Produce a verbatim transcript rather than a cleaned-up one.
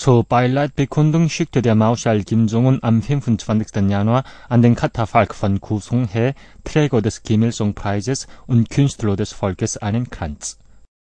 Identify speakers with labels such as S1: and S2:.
S1: Zur Beileidbekundung schickte der Marschall Kim Jong-un am fünfundzwanzigsten Januar an den Katafalk von Gu Song-hee, Träger des Kim-Il-sung-Preises und Künstler des Volkes, einen Kranz